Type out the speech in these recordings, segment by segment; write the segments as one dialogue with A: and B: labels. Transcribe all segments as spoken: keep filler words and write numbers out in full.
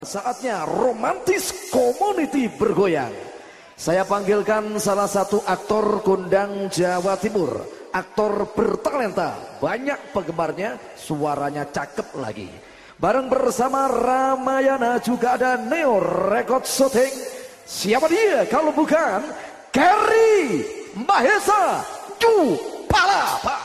A: Saatnya romantis community bergoyang. Saya panggilkan salah satu aktor kondang Jawa Timur, aktor bertalenta, banyak penggemarnya, suaranya cakep lagi. Bareng bersama Ramayana juga ada Neo Record Shooting. Siapa dia kalau bukan Kerry Mahesa Ju Palapa.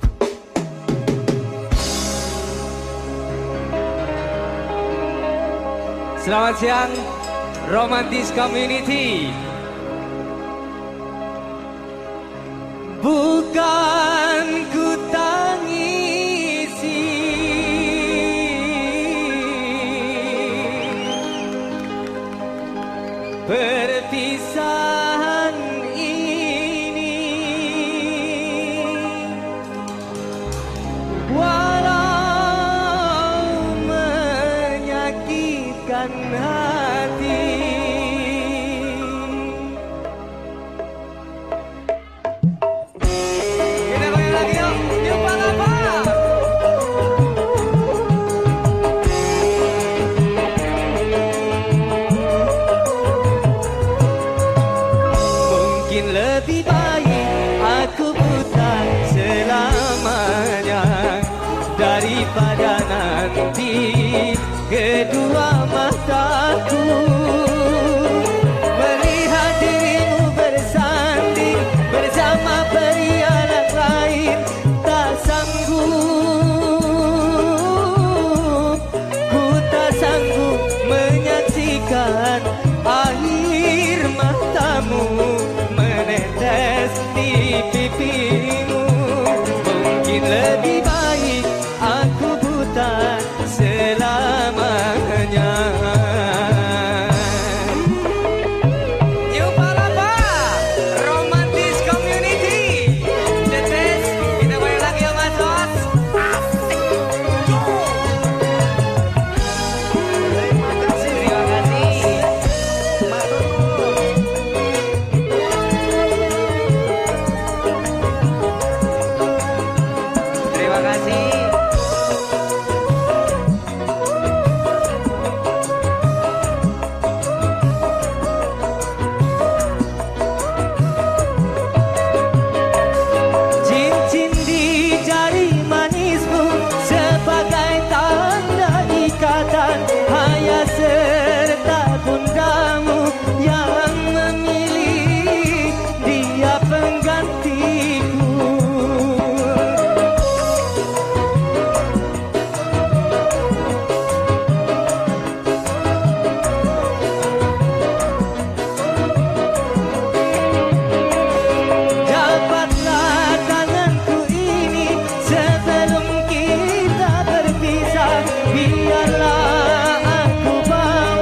B: Selamat siang, romantis community. Bukan ku tangisi perpisahan ini, walau menyakitkan hati. Kita goyang lagi yuk, yuk Palapa. Mungkin lebih baik aku buta selamanya daripada nanti kedua mataku melihat dirimu bersanding bersama pria lain. Tak sanggup, ku tak sanggup menyaksikan air matamu menetes di pipimu. Mungkin lebih baik aku buta selamanya. Yuk Palapa, romantis community. Detes, kita goyang lagi ya Mas Sos. Asik. Terima kasih, terima kasih. Terima kasih. Cincin di jari manismu sebagai tanda ikatan ayah serta bundamu yang memilih dia penggantiku. Dapatlah tanganku ini sebelum kita berpisah. Biarlah aku bawa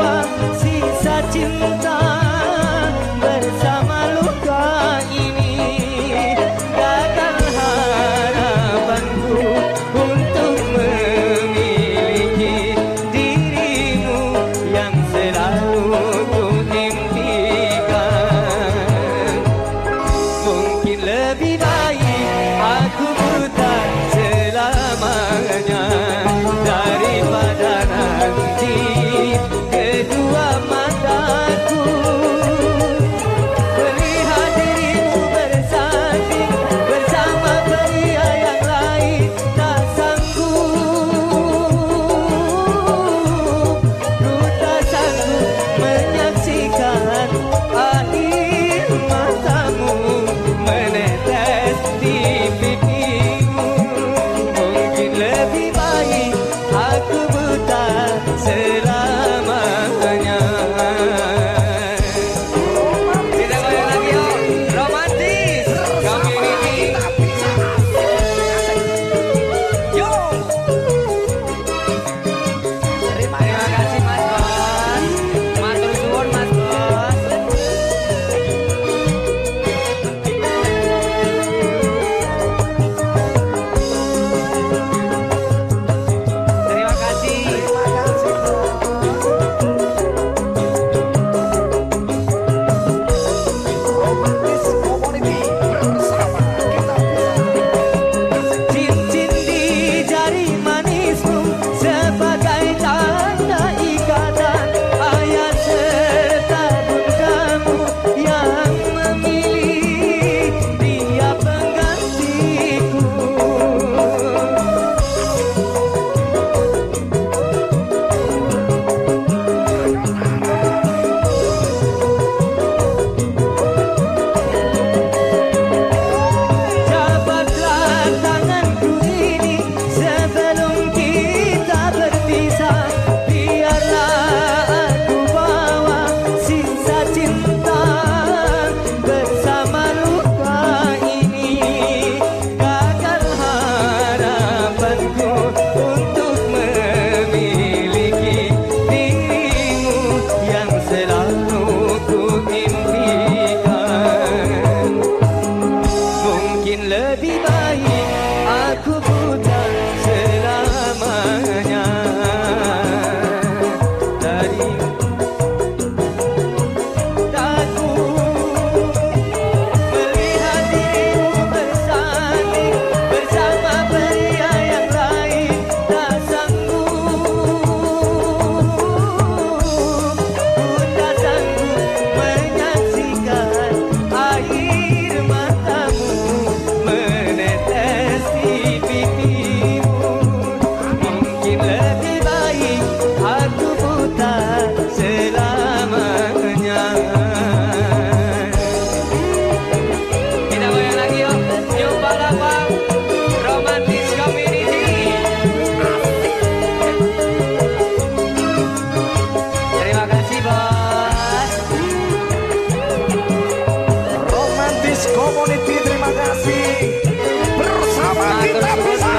A: Community, terima kasih. Bersama kita bisa.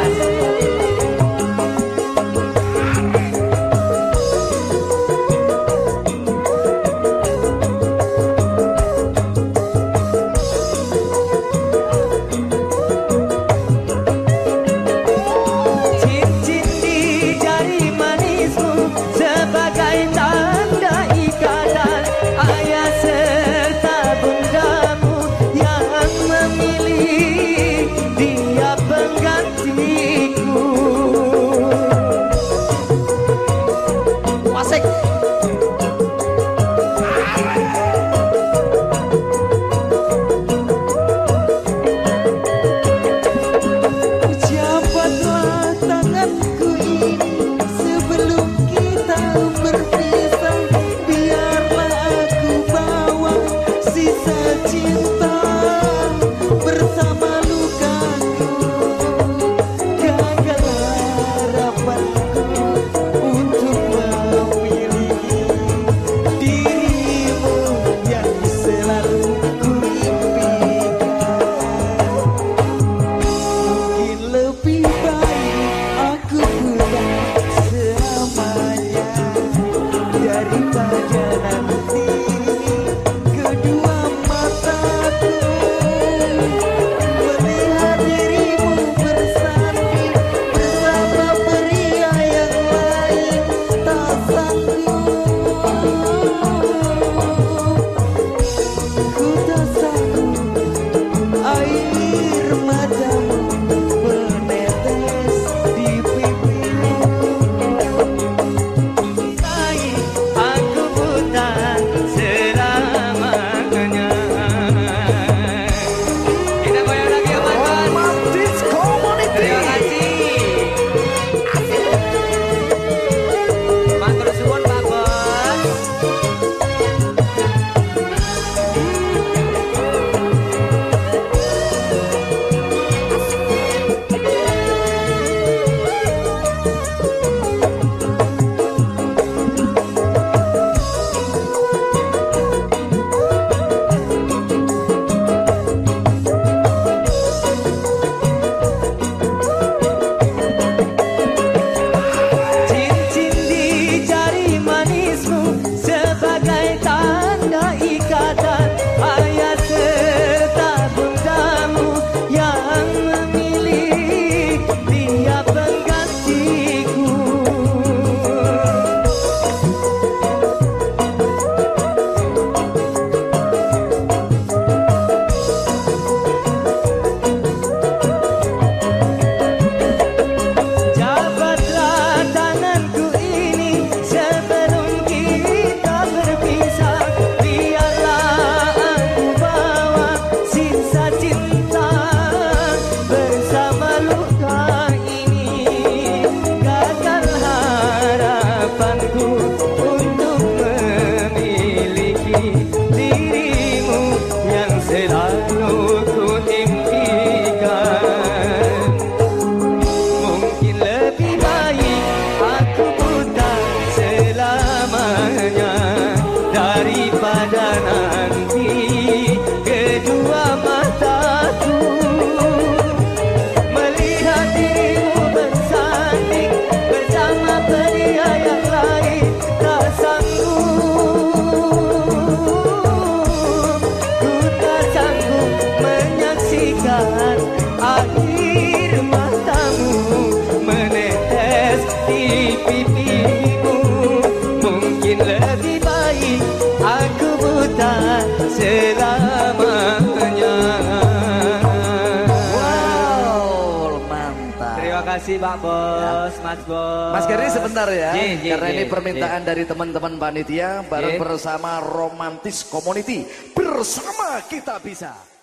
B: Cincin di jari manismu sebagai tanda ikatan ayah serta bundamu yang memilih dia penggantiku. Asik.
C: Japatlah tanganku ini sebelum kita berpisah. Biarlah aku bawa sisa cinta bersama lukaku. Gagal harapanku untuk memiliki dirimu yang selalu kuimpikan. Mungkin lebih baik aku pulang selamanya daripada nanti kedua mataku melihat dirimu bersanding bersama pria yang lain. Tak sanggup, ku tak sanggup air matamu menetes di pipimu.
B: Baik, aku buta selamanya. Kita goyang lagi ya Mas.
A: Romantis Community.
B: Terima kasih. Matur suwun Pak Bos. Cincin di jari manismu sebagai tanda ikatan ayah serta bundamu yang memilih dia penggantiku. Jabatlah tanganku ini sebelum kita berpisah. Biarlah aku bawa sisa cinta bersama luka ini. Gagal harapanku untuk memiliki dirimu yang selalu ku impikan. Mungkin lebih baik aku buta selamanya daripada nanti kedua mataku melihat dirimu bersanding bersama pria yang lain. Tak sanggup, ku tak sanggup menyaksikan air matamu menetes di pipimu. Mungkin Terima kasih Pak Bos, ya. Mas Bos.
A: Mas Gary sebentar ya,
B: J, J,
A: karena
B: J,
A: ini permintaan
B: J.
A: dari teman-teman panitia bareng
B: J.
A: bersama Romantis Community bersama kita bisa.